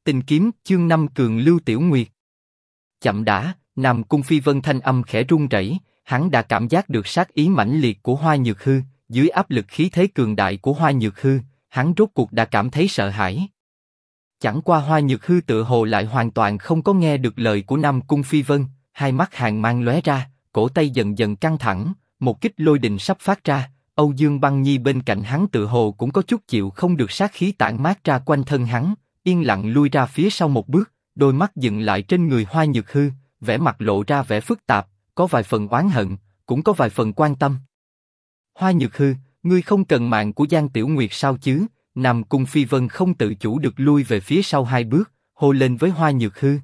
Tình kiếm chương 5 cường lưu Tiểu Nguyệt. Chậm đã, Nam Cung Phi Vân thanh âm khẽ run rẩy, hắn đã cảm giác được sát ý mãnh liệt của Hoa Nhược Hư, dưới áp lực khí thế cường đại của Hoa Nhược Hư, hắn rốt cuộc đã cảm thấy sợ hãi. Chẳng qua Hoa Nhược Hư tựa hồ lại hoàn toàn không có nghe được lời của Nam Cung Phi Vân, hai mắt hàn mang lóe ra, cổ tay dần dần căng thẳng, một kích lôi đình sắp phát ra. Âu Dương Băng Nhi bên cạnh hắn tựa hồ cũng có chút chịu không được sát khí tản mát ra quanh thân hắn, yên lặng lui ra phía sau một bước, đôi mắt dừng lại trên người Hoa Nhược Hư, vẻ mặt lộ ra vẻ phức tạp, có vài phần oán hận, cũng có vài phần quan tâm. Hoa Nhược Hư, ngươi không cần mạng của Giang Tiểu Nguyệt sao chứ? Nam Cung Phi Vân không tự chủ được lui về phía sau hai bước, hô lên với Hoa Nhược Hư.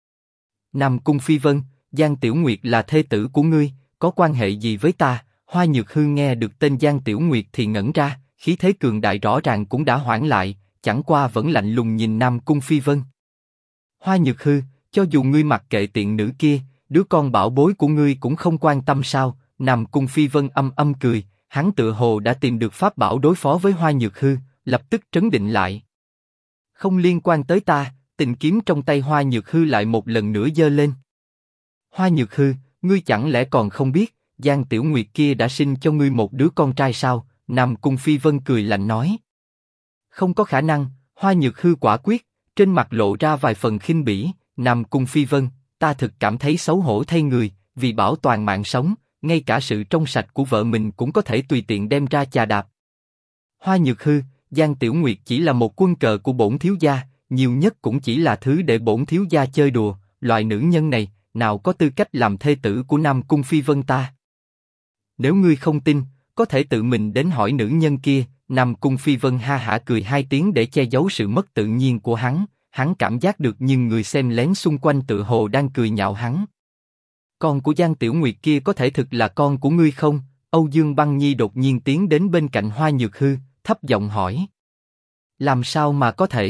Nam Cung Phi Vân, Giang Tiểu Nguyệt là thê tử của ngươi, có quan hệ gì với ta? Hoa Nhược Hư nghe được tên Giang Tiểu Nguyệt thì ngẩn ra, khí thế cường đại rõ ràng cũng đã hoãn lại, chẳng qua vẫn lạnh lùng nhìn Nam Cung Phi Vân. Hoa Nhược Hư, cho dù ngươi mặc kệ tiện nữ kia, đứa con bảo bối của ngươi cũng không quan tâm sao? Nam Cung Phi Vân âm âm cười, hắn tựa hồ đã tìm được pháp bảo đối phó với Hoa Nhược Hư, lập tức trấn định lại. Không liên quan tới ta. Tình kiếm trong tay Hoa Nhược Hư lại một lần nữa giơ lên. Hoa Nhược Hư, ngươi chẳng lẽ còn không biết, Giang Tiểu Nguyệt kia đã sinh cho ngươi một đứa con trai sao? Nam Cung Phi Vân cười lạnh nói. Không có khả năng. Hoa Nhược Hư quả quyết, trên mặt lộ ra vài phần khinh bỉ. Nam Cung Phi Vân, ta thực cảm thấy xấu hổ thay người, vì bảo toàn mạng sống, ngay cả sự trong sạch của vợ mình cũng có thể tùy tiện đem ra chà đạp. Hoa Nhược Hư, Giang Tiểu Nguyệt chỉ là một quân cờ của bổn thiếu gia, nhiều nhất cũng chỉ là thứ để bổn thiếu gia chơi đùa, loại nữ nhân này, nào có tư cách làm thê tử của Nam Cung Phi Vân ta. Nếu ngươi không tin, có thể tự mình đến hỏi nữ nhân kia. Nam Cung Phi Vân ha hả cười hai tiếng để che giấu sự mất tự nhiên của hắn cảm giác được nhưng người xem lén xung quanh tự hồ đang cười nhạo hắn. Con của Giang Tiểu Nguyệt kia có thể thực là con của ngươi không? Âu Dương Băng Nhi đột nhiên tiến đến bên cạnh Hoa Nhược Hư, thấp giọng hỏi. Làm sao mà có thể?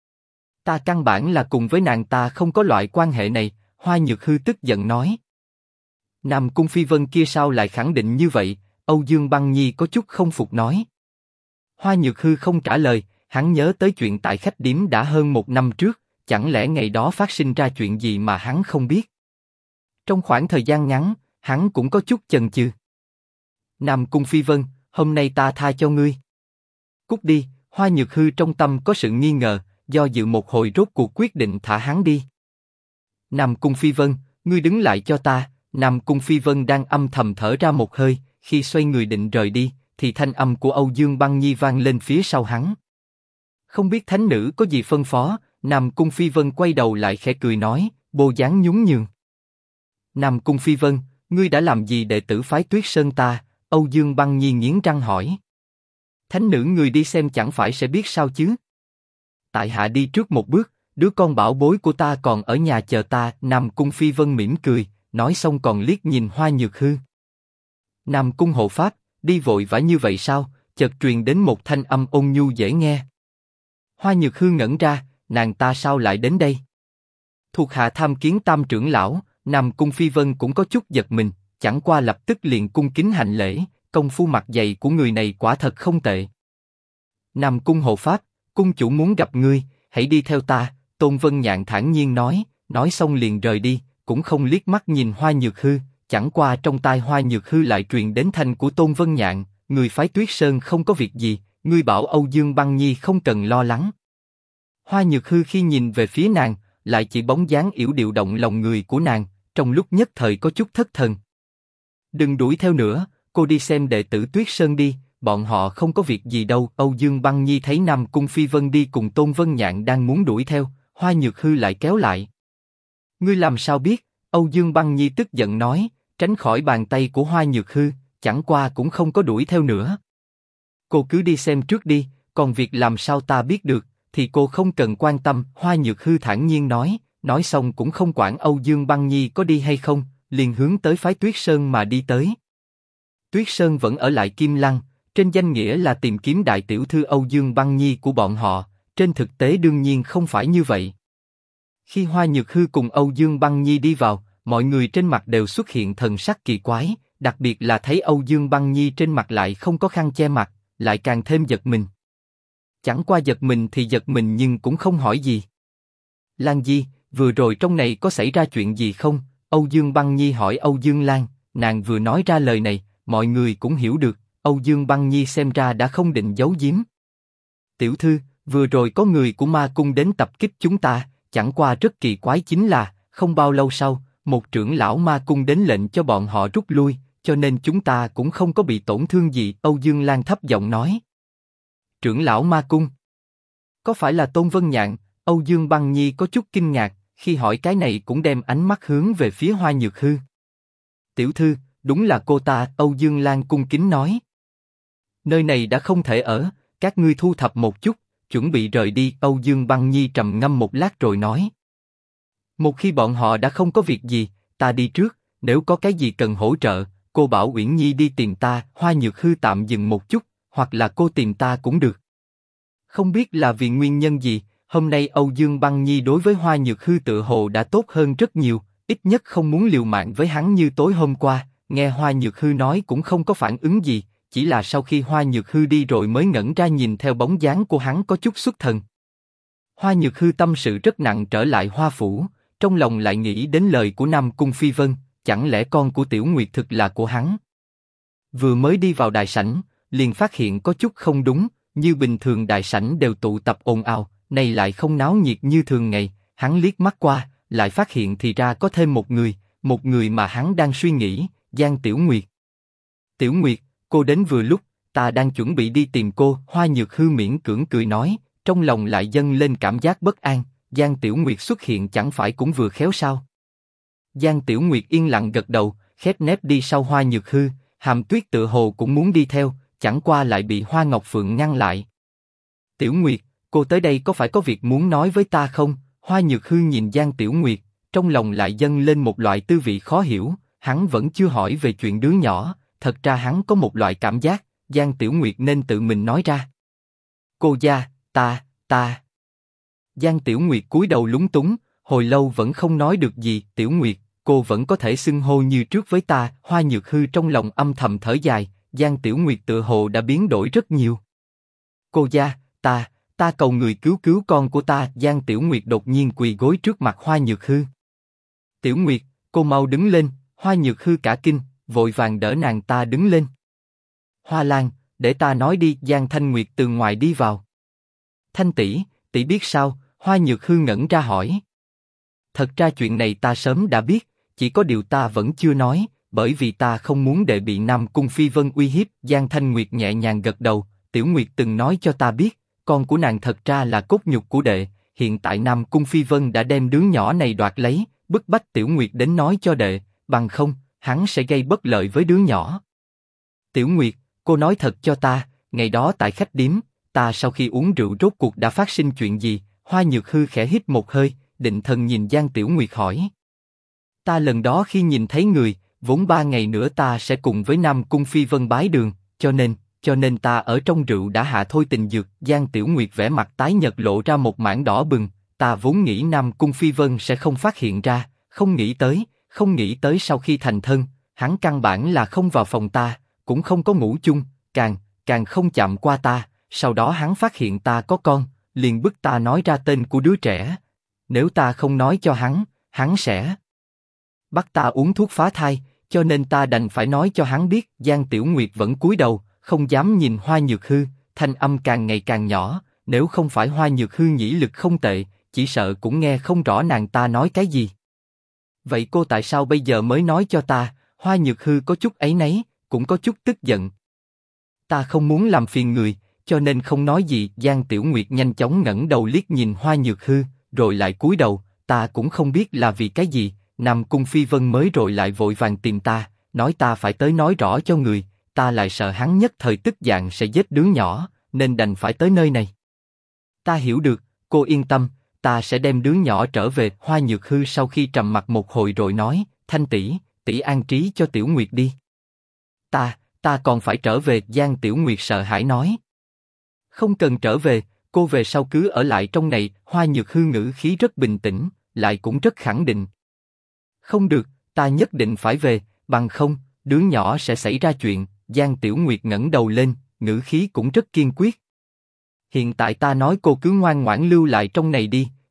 Ta căn bản là cùng với nàng ta không có loại quan hệ này, Hoa Nhược Hư tức giận nói. Nam Cung Phi Vân kia sao lại khẳng định như vậy? Âu Dương Băng Nhi có chút không phục nói. Hoa Nhược Hư không trả lời, hắn nhớ tới chuyện tại khách điếm đã hơn 1 năm trước, chẳng lẽ ngày đó phát sinh ra chuyện gì mà hắn không biết? Trong khoảng thời gian ngắn, hắn cũng có chút chần chừ. Nam Cung Phi Vân, hôm nay ta tha cho ngươi. Cút đi. Hoa Nhược Hư trong tâm có sự nghi ngờ, do dự một hồi rốt cuộc quyết định thả hắn đi. Nam Cung Phi Vân, ngươi đứng lại cho ta. Nam Cung Phi Vân đang âm thầm thở ra một hơi, khi xoay người định rời đi, thì thanh âm của Âu Dương Băng Nhi vang lên phía sau hắn. Không biết thánh nữ có gì phân phó? Nam Cung Phi Vân quay đầu lại khẽ cười nói, bộ dáng nhún nhường. Nam Cung Phi Vân, ngươi đã làm gì đệ tử phái Tuyết Sơn ta? Âu Dương Băng Nhi nghiến răng hỏi. Thánh nữ người đi xem chẳng phải sẽ biết sao chứ? Tại hạ đi trước một bước, đứa con bảo bối của ta còn ở nhà chờ ta. Nam Cung Phi Vân mỉm cười, nói xong còn liếc nhìn Hoa Nhược Hư. Nam Cung hộ pháp, đi vội vã như vậy sao? Chợt truyền đến một thanh âm ôn nhu dễ nghe. Hoa Nhược Hư ngẩn ra, nàng ta sao lại đến đây? Thuộc hạ tham kiến Tam trưởng lão. Nam Cung Phi Vân cũng có chút giật mình, chẳng qua lập tức liền cung kính hành lễ, công phu mặt dày của người này quả thật không tệ. Nam Cung hộ pháp, cung chủ muốn gặp ngươi, hãy đi theo ta. Tôn Vân Nhạn thản nhiên nói xong liền rời đi, cũng không liếc mắt nhìn Hoa Nhược Hư. Chẳng qua trong tai Hoa Nhược Hư lại truyền đến thanh của Tôn Vân Nhạn, người phái Tuyết Sơn không có việc gì, ngươi bảo Âu Dương Băng Nhi không cần lo lắng. Hoa Nhược Hư khi nhìn về phía nàng, lại chỉ bóng dáng yểu điệu động lòng người của nàng, trong lúc nhất thời có chút thất thần. Đừng đuổi theo nữa, cô đi xem đệ tử Tuyết Sơn đi, bọn họ không có việc gì đâu. Âu Dương Băng Nhi thấy Nam Cung Phi Vân đi cùng Tôn Vân Nhạn đang muốn đuổi theo, Hoa Nhược Hư lại kéo lại. Ngươi làm sao biết? Âu Dương Băng Nhi tức giận nói, tránh khỏi bàn tay của Hoa Nhược Hư, chẳng qua cũng không có đuổi theo nữa. Cô cứ đi xem trước đi, còn việc làm sao ta biết được, thì cô không cần quan tâm. Hoa Nhược Hư thản nhiên nói xong cũng không quản Âu Dương Băng Nhi có đi hay không, liền hướng tới phái Tuyết Sơn mà đi tới. Tuyết Sơn vẫn ở lại Kim Lăng, trên danh nghĩa là tìm kiếm đại tiểu thư Âu Dương Băng Nhi của bọn họ, trên thực tế đương nhiên không phải như vậy. Khi Hoa Nhược Hư cùng Âu Dương Băng Nhi đi vào, mọi người trên mặt đều xuất hiện thần sắc kỳ quái, đặc biệt là thấy Âu Dương Băng Nhi trên mặt lại không có khăn che mặt, lại càng thêm giật mình. Chẳng qua giật mình thì giật mình nhưng cũng không hỏi gì. Lan Di, vừa rồi trong này có xảy ra chuyện gì không? Âu Dương Băng Nhi hỏi Âu Dương Lan, nàng vừa nói ra lời này, mọi người cũng hiểu được, Âu Dương Băng Nhi xem ra đã không định giấu giếm. Tiểu thư, vừa rồi có người của ma cung đến tập kích chúng ta, chẳng qua rất kỳ quái chính là, không bao lâu sau, một trưởng lão ma cung đến lệnh cho bọn họ rút lui, cho nên chúng ta cũng không có bị tổn thương gì, Âu Dương Lan thấp giọng nói. Trưởng lão ma cung? Có phải là Tôn Vân Nhạn? Âu Dương Băng Nhi có chút kinh ngạc, khi hỏi cái này cũng đem ánh mắt hướng về phía Hoa Nhược Hư. Tiểu thư, đúng là cô ta, Âu Dương Lan cung kính nói. Nơi này đã không thể ở, các ngươi thu thập một chút, chuẩn bị rời đi, Âu Dương Băng Nhi trầm ngâm một lát rồi nói. Một khi bọn họ đã không có việc gì, ta đi trước, nếu có cái gì cần hỗ trợ, cô bảo Uyển Nhi đi tìm ta, Hoa Nhược Hư tạm dừng một chút, hoặc là cô tìm ta cũng được. Không biết là vì nguyên nhân gì, hôm nay Âu Dương Băng Nhi đối với Hoa Nhược Hư tựa hồ đã tốt hơn rất nhiều, ít nhất không muốn liều mạng với hắn như tối hôm qua, nghe Hoa Nhược Hư nói cũng không có phản ứng gì, chỉ là sau khi Hoa Nhược Hư đi rồi mới ngẩn ra nhìn theo bóng dáng của hắn có chút xuất thần. Hoa Nhược Hư tâm sự rất nặng trở lại Hoa Phủ, trong lòng lại nghĩ đến lời của Nam Cung Phi Vân, chẳng lẽ con của Tiểu Nguyệt thực là của hắn? Vừa mới đi vào đại sảnh, liền phát hiện có chút không đúng, như bình thường đại sảnh đều tụ tập ồn ào, nay lại không náo nhiệt như thường ngày, hắn liếc mắt qua, lại phát hiện thì ra có thêm một người mà hắn đang suy nghĩ, Giang Tiểu Nguyệt. Tiểu Nguyệt, cô đến vừa lúc, ta đang chuẩn bị đi tìm cô, Hoa Nhược Hư miễn cưỡng cười nói, trong lòng lại dâng lên cảm giác bất an, Giang Tiểu Nguyệt xuất hiện chẳng phải cũng vừa khéo sao? Giang Tiểu Nguyệt yên lặng gật đầu, khép nép đi sau Hoa Nhược Hư, Hàm Tuyết tự hồ cũng muốn đi theo, chẳng qua lại bị Hoa Ngọc Phượng ngăn lại. Tiểu Nguyệt, cô tới đây có phải có việc muốn nói với ta không? Hoa Nhược Hư nhìn Giang Tiểu Nguyệt, trong lòng lại dâng lên một loại tư vị khó hiểu, hắn vẫn chưa hỏi về chuyện đứa nhỏ, thật ra hắn có một loại cảm giác, Giang Tiểu Nguyệt nên tự mình nói ra. Cô gia, ta. Giang Tiểu Nguyệt cúi đầu lúng túng, hồi lâu vẫn không nói được gì, Tiểu Nguyệt, cô vẫn có thể xưng hô như trước với ta, Hoa Nhược Hư trong lòng âm thầm thở dài, Giang Tiểu Nguyệt tựa hồ đã biến đổi rất nhiều. Cô gia, ta cầu người cứu cứu con của ta, Giang Tiểu Nguyệt đột nhiên quỳ gối trước mặt Hoa Nhược Hư. Tiểu Nguyệt, cô mau đứng lên, Hoa Nhược Hư cả kinh, vội vàng đỡ nàng ta đứng lên. Hoa Lan, để ta nói đi, Giang Thanh Nguyệt từ ngoài đi vào. Thanh tỷ biết sao? Hoa Nhược Hư ngẩn ra hỏi. Thật ra chuyện này ta sớm đã biết, chỉ có điều ta vẫn chưa nói, bởi vì ta không muốn để bị Nam Cung Phi Vân uy hiếp. Giang Thanh Nguyệt nhẹ nhàng gật đầu, Tiểu Nguyệt từng nói cho ta biết, con của nàng thật ra là cốt nhục của đệ, hiện tại Nam Cung Phi Vân đã đem đứa nhỏ này đoạt lấy, bức bách Tiểu Nguyệt đến nói cho đệ, bằng không, hắn sẽ gây bất lợi với đứa nhỏ. Tiểu Nguyệt, cô nói thật cho ta, ngày đó tại khách điếm, ta sau khi uống rượu rốt cuộc đã phát sinh chuyện gì? Hoa Nhược Hư khẽ hít một hơi, định thần nhìn Giang Tiểu Nguyệt hỏi. Ta lần đó khi nhìn thấy người, vốn 3 ngày nữa ta sẽ cùng với Nam Cung Phi Vân bái đường, cho nên ta ở trong rượu đã hạ thôi tình dược. Giang Tiểu Nguyệt vẻ mặt tái nhợt lộ ra một mảng đỏ bừng, ta vốn nghĩ Nam Cung Phi Vân sẽ không phát hiện ra, không nghĩ tới sau khi thành thân, hắn căn bản là không vào phòng ta, cũng không có ngủ chung, càng không chạm qua ta, sau đó hắn phát hiện ta có con, liền bức ta nói ra tên của đứa trẻ. Nếu ta không nói cho hắn sẽ bắt ta uống thuốc phá thai, cho nên ta đành phải nói cho hắn biết. Giang Tiểu Nguyệt vẫn cúi đầu, không dám nhìn Hoa Nhược Hư, thanh âm càng ngày càng nhỏ, nếu không phải Hoa Nhược Hư nhĩ lực không tệ, chỉ sợ cũng nghe không rõ nàng ta nói cái gì. Vậy cô tại sao bây giờ mới nói cho ta? Hoa Nhược Hư có chút áy náy, cũng có chút tức giận. Ta không muốn làm phiền người, cho nên không nói gì. Giang Tiểu Nguyệt nhanh chóng ngẩng đầu liếc nhìn Hoa Nhược Hư, rồi lại cúi đầu. Ta cũng không biết là vì cái gì, Nam Cung Phi Vân mới rồi lại vội vàng tìm ta, nói ta phải tới nói rõ cho người. Ta lại sợ hắn nhất thời tức giận sẽ giết đứa nhỏ, nên đành phải tới nơi này. Ta hiểu được, cô yên tâm, ta sẽ đem đứa nhỏ trở về. Hoa Nhược Hư sau khi trầm mặc một hồi rồi nói, Thanh tỷ an trí cho Tiểu Nguyệt đi. Ta còn phải trở về. Giang Tiểu Nguyệt sợ hãi nói. Không cần trở về, cô về sau cứ ở lại trong này. Hoa Nhược Hư ngữ khí rất bình tĩnh, lại cũng rất khẳng định. Không được, ta nhất định phải về, bằng không, đứa nhỏ sẽ xảy ra chuyện. Giang Tiểu Nguyệt ngẩng đầu lên, ngữ khí cũng rất kiên quyết. Hiện tại ta nói cô cứ ngoan ngoãn lưu lại trong này đi,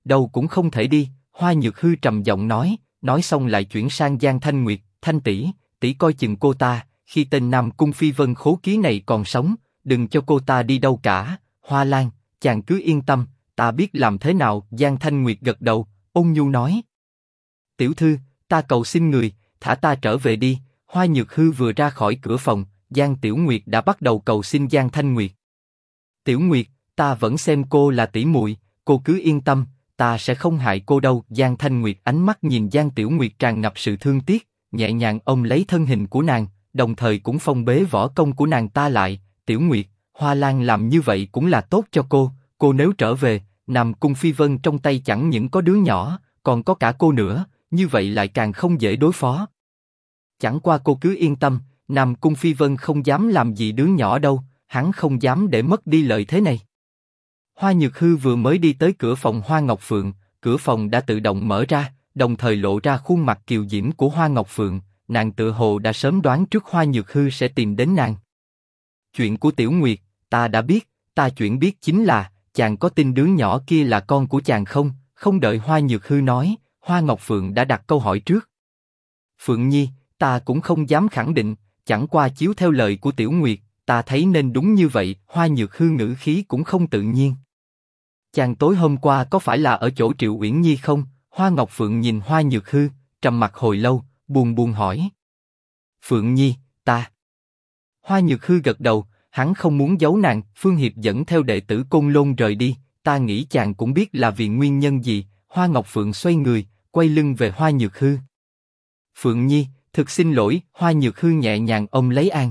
đâu cũng không thể đi. Hoa Nhược Hư trầm giọng nói xong lại chuyển sang Giang Thanh Nguyệt, Thanh tỷ, tỷ coi chừng cô ta, khi tên Nam Cung Phi Vân khố ký này còn sống, đừng cho cô ta đi đâu cả. Hoa Lan, chàng cứ yên tâm, ta biết làm thế nào. Giang Thanh Nguyệt gật đầu, ôn nhu nói. Tiểu thư, ta cầu xin người, thả ta trở về đi. Hoa Nhược Hư vừa ra khỏi cửa phòng, Giang Tiểu Nguyệt đã bắt đầu cầu xin Giang Thanh Nguyệt. Tiểu Nguyệt, ta vẫn xem cô là tỷ muội, cô cứ yên tâm, ta sẽ không hại cô đâu. Giang Thanh Nguyệt ánh mắt nhìn Giang Tiểu Nguyệt tràn ngập sự thương tiếc, nhẹ nhàng ôm lấy thân hình của nàng, đồng thời cũng phong bế võ công của nàng ta lại. Tiểu Nguyệt, Hoa Lan làm như vậy cũng là tốt cho cô nếu trở về, Nam Cung Phi Vân trong tay chẳng những có đứa nhỏ, còn có cả cô nữa, như vậy lại càng không dễ đối phó. Chẳng qua cô cứ yên tâm, Nam Cung Phi Vân không dám làm gì đứa nhỏ đâu, hắn không dám để mất đi lợi thế này. Hoa Nhược Hư vừa mới đi tới cửa phòng Hoa Ngọc Phượng, cửa phòng đã tự động mở ra, đồng thời lộ ra khuôn mặt kiều diễm của Hoa Ngọc Phượng, nàng tự hồ đã sớm đoán trước Hoa Nhược Hư sẽ tìm đến nàng. Chuyện của Tiểu Nguyệt, ta đã biết, ta chuyện biết chính là, chàng có tin đứa nhỏ kia là con của chàng không? Không đợi Hoa Nhược Hư nói, Hoa Ngọc Phượng đã đặt câu hỏi trước. Phượng Nhi, ta cũng không dám khẳng định, chẳng qua chiếu theo lời của Tiểu Nguyệt, ta thấy nên đúng như vậy. Hoa Nhược Hư ngữ khí cũng không tự nhiên. Chàng tối hôm qua có phải là ở chỗ Triệu Uyển Nhi không? Hoa Ngọc Phượng nhìn Hoa Nhược Hư, trầm mặc hồi lâu, buồn buồn hỏi. Phượng Nhi, ta. Hoa Nhược Hư gật đầu, hắn không muốn giấu nàng. Phương Hiệp dẫn theo đệ tử Côn Lôn rời đi, ta nghĩ chàng cũng biết là vì nguyên nhân gì. Hoa Ngọc Phượng xoay người, quay lưng về Hoa Nhược Hư. Phượng Nhi, thực xin lỗi. Hoa Nhược Hư nhẹ nhàng ôm lấy an.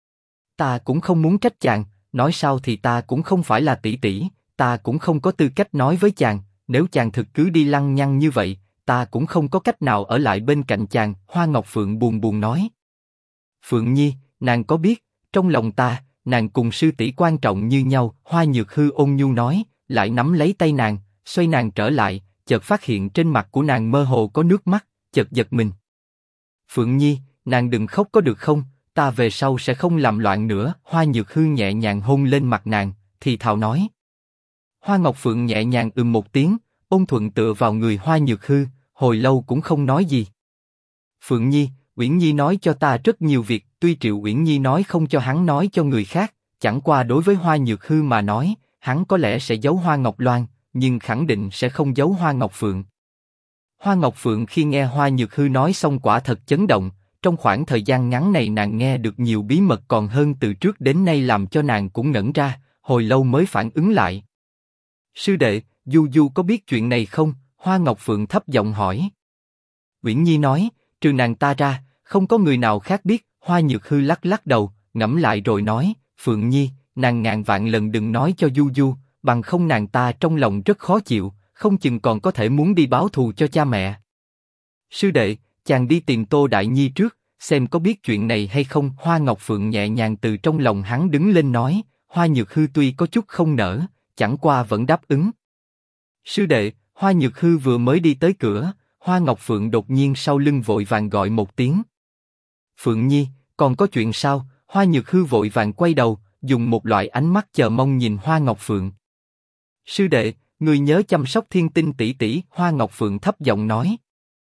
Ta cũng không muốn trách chàng, nói sao thì ta cũng không phải là tỷ tỷ, ta cũng không có tư cách nói với chàng. Nếu chàng thực cứ đi lăng nhăng như vậy, ta cũng không có cách nào ở lại bên cạnh chàng. Hoa Ngọc Phượng buồn buồn nói. Phượng Nhi, nàng có biết, trong lòng ta, nàng cùng sư tỷ quan trọng như nhau. Hoa Nhược Hư ôn nhu nói, lại nắm lấy tay nàng, xoay nàng trở lại, chợt phát hiện trên mặt của nàng mơ hồ có nước mắt, chợt giật mình. Phượng Nhi, nàng đừng khóc có được không? Ta về sau sẽ không làm loạn nữa. Hoa Nhược Hư nhẹ nhàng hôn lên mặt nàng, thì thào nói. Hoa Ngọc Phượng nhẹ nhàng một tiếng, ôn thuận tựa vào người Hoa Nhược Hư, hồi lâu cũng không nói gì. Phượng Nhi, Uyển Nhi nói cho ta rất nhiều việc, tuy Triệu Uyển Nhi nói không cho hắn nói cho người khác, chẳng qua đối với Hoa Nhược Hư mà nói, hắn có lẽ sẽ giấu Hoa Ngọc Loan, nhưng khẳng định sẽ không giấu Hoa Ngọc Phượng. Hoa Ngọc Phượng khi nghe Hoa Nhược Hư nói xong quả thật chấn động, trong khoảng thời gian ngắn này nàng nghe được nhiều bí mật còn hơn từ trước đến nay, làm cho nàng cũng ngẩn ra, hồi lâu mới phản ứng lại. Sư đệ, Du Du có biết chuyện này không? Hoa Ngọc Phượng thấp giọng hỏi. Uyển Nhi nói, trừ nàng ta ra, không có người nào khác biết. Hoa Nhược Hư lắc lắc đầu, ngẫm lại rồi nói, Phượng Nhi, nàng ngàn vạn lần đừng nói cho Du Du, bằng không nàng ta trong lòng rất khó chịu, không chừng còn có thể muốn đi báo thù cho cha mẹ. Sư đệ, chàng đi tìm Tô Đại Nhi trước, xem có biết chuyện này hay không. Hoa Ngọc Phượng nhẹ nhàng từ trong lòng hắn đứng lên nói. Hoa Nhược Hư tuy có chút không nỡ, chẳng qua vẫn đáp ứng. Sư đệ, Hoa Nhược Hư vừa mới đi tới cửa, Hoa Ngọc Phượng đột nhiên sau lưng vội vàng gọi một tiếng. Phượng Nhi, còn có chuyện sao? Hoa Nhược Hư vội vàng quay đầu, dùng một loại ánh mắt chờ mong nhìn Hoa Ngọc Phượng. Sư đệ, người nhớ chăm sóc Thiên Tinh tỷ tỷ. Hoa Ngọc Phượng thấp giọng nói.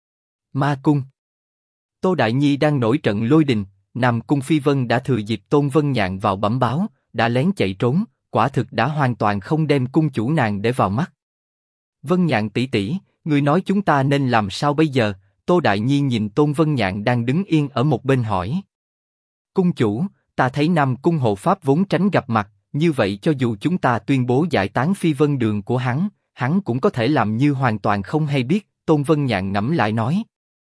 Ma Cung. Tô Đại Nhi đang nổi trận lôi đình, Nam Cung Phi Vân đã thừa dịp Tôn Vân Nhạn vào bẩm báo, đã lén chạy trốn, quả thực đã hoàn toàn không đem cung chủ nàng để vào mắt. Vân Nhạn tỷ tỷ, người nói chúng ta nên làm sao bây giờ? Tô Đại Nhi nhìn Tôn Vân Nhạn đang đứng yên ở một bên hỏi. Cung chủ, ta thấy Nam Cung hộ pháp vốn tránh gặp mặt, như vậy cho dù chúng ta tuyên bố giải tán Phi Vân Đường của hắn cũng có thể làm như hoàn toàn không hay biết. Tôn Vân Nhạn ngẫm lại nói.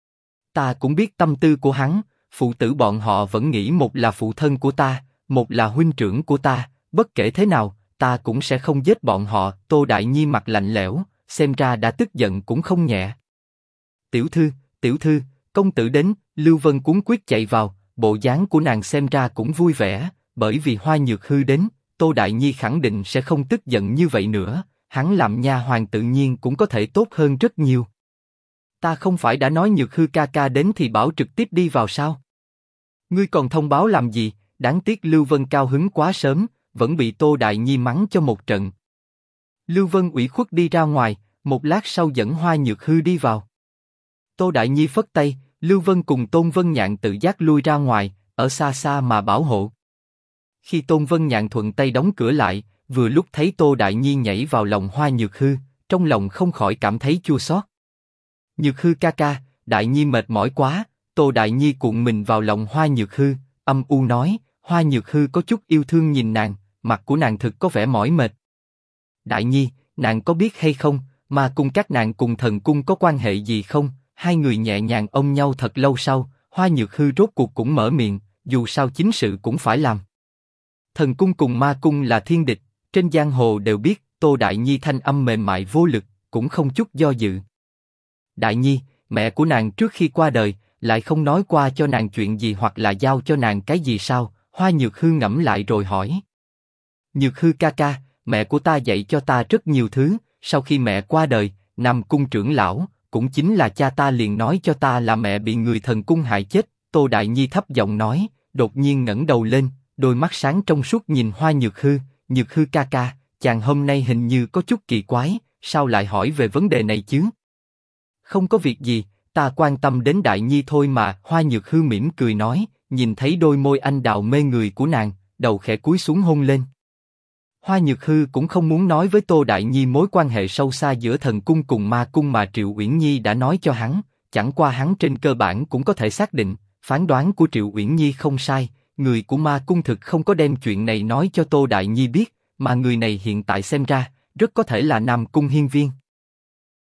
Ta cũng biết tâm tư của hắn, phụ tử bọn họ vẫn nghĩ một là phụ thân của ta, một là huynh trưởng của ta, bất kể thế nào, ta cũng sẽ không giết bọn họ. Tô Đại Nhi mặt lạnh lẽo, xem ra đã tức giận cũng không nhẹ. Tiểu thư, công tử đến. Lưu Vân cuống quyết chạy vào, bộ dáng của nàng xem ra cũng vui vẻ, bởi vì Hoa Nhược Hư đến, Tô Đại Nhi khẳng định sẽ không tức giận như vậy nữa, hắn làm nha hoàn tự nhiên cũng có thể tốt hơn rất nhiều. Ta không phải đã nói Nhược Hư ca ca đến thì bảo trực tiếp đi vào sao? Ngươi còn thông báo làm gì? Đáng tiếc Lưu Vân cao hứng quá sớm, vẫn bị Tô Đại Nhi mắng cho một trận. Lưu Vân ủy khuất đi ra ngoài, Một lát sau dẫn Hoa Nhược Hư đi vào. Tô Đại Nhi phất tay, Lưu Vân cùng Tôn Vân Nhạn tự giác lui ra ngoài, ở xa xa mà bảo hộ. Khi Tôn Vân Nhạn thuận tay đóng cửa lại, vừa lúc thấy Tô Đại Nhi nhảy vào lòng Hoa Nhược Hư, trong lòng không khỏi cảm thấy chua xót. Nhược Hư ca ca, Đại Nhi mệt mỏi quá. Tô Đại Nhi cuộn mình vào lòng Hoa Nhược Hư, âm u nói. Hoa Nhược Hư có chút yêu thương nhìn nàng, mặt của nàng thực có vẻ mỏi mệt. Đại Nhi, nàng có biết hay không, mà cùng các nàng cùng thần cung có quan hệ gì không? Hai người nhẹ nhàng ôm nhau thật lâu sau, Hoa Nhược Hư rốt cuộc cũng mở miệng, dù sao chính sự cũng phải làm. Thần cung cùng ma cung là thiên địch, trên giang hồ đều biết. Tô Đại Nhi thanh âm mềm mại vô lực, cũng không chút do dự. Đại Nhi, mẹ của nàng trước khi qua đời, lại không nói qua cho nàng chuyện gì hoặc là giao cho nàng cái gì sao? Hoa Nhược Hư ngẫm lại rồi hỏi. Nhược Hư ca ca, mẹ của ta dạy cho ta rất nhiều thứ. Sau khi mẹ qua đời, Nam Cung trưởng lão, cũng chính là cha ta liền nói cho ta là mẹ bị người thần cung hại chết. Tô Đại Nhi thấp giọng nói, đột nhiên ngẩng đầu lên, đôi mắt sáng trong suốt nhìn Hoa Nhược Hư. Nhược Hư ca ca, chàng hôm nay hình như có chút kỳ quái, sao lại hỏi về vấn đề này chứ? Không có việc gì, ta quan tâm đến Đại Nhi thôi mà. Hoa Nhược Hư mỉm cười nói, nhìn thấy đôi môi anh đào mê người của nàng, đầu khẽ cúi xuống hôn lên. Hoa Nhược Hư cũng không muốn nói với Tô Đại Nhi mối quan hệ sâu xa giữa thần cung cùng ma cung mà Triệu Uyển Nhi đã nói cho hắn, chẳng qua hắn trên cơ bản cũng có thể xác định, phán đoán của Triệu Uyển Nhi không sai, người của ma cung thực không có đem chuyện này nói cho Tô Đại Nhi biết, mà người này hiện tại xem ra, rất có thể là Nam Cung Hiên Viên.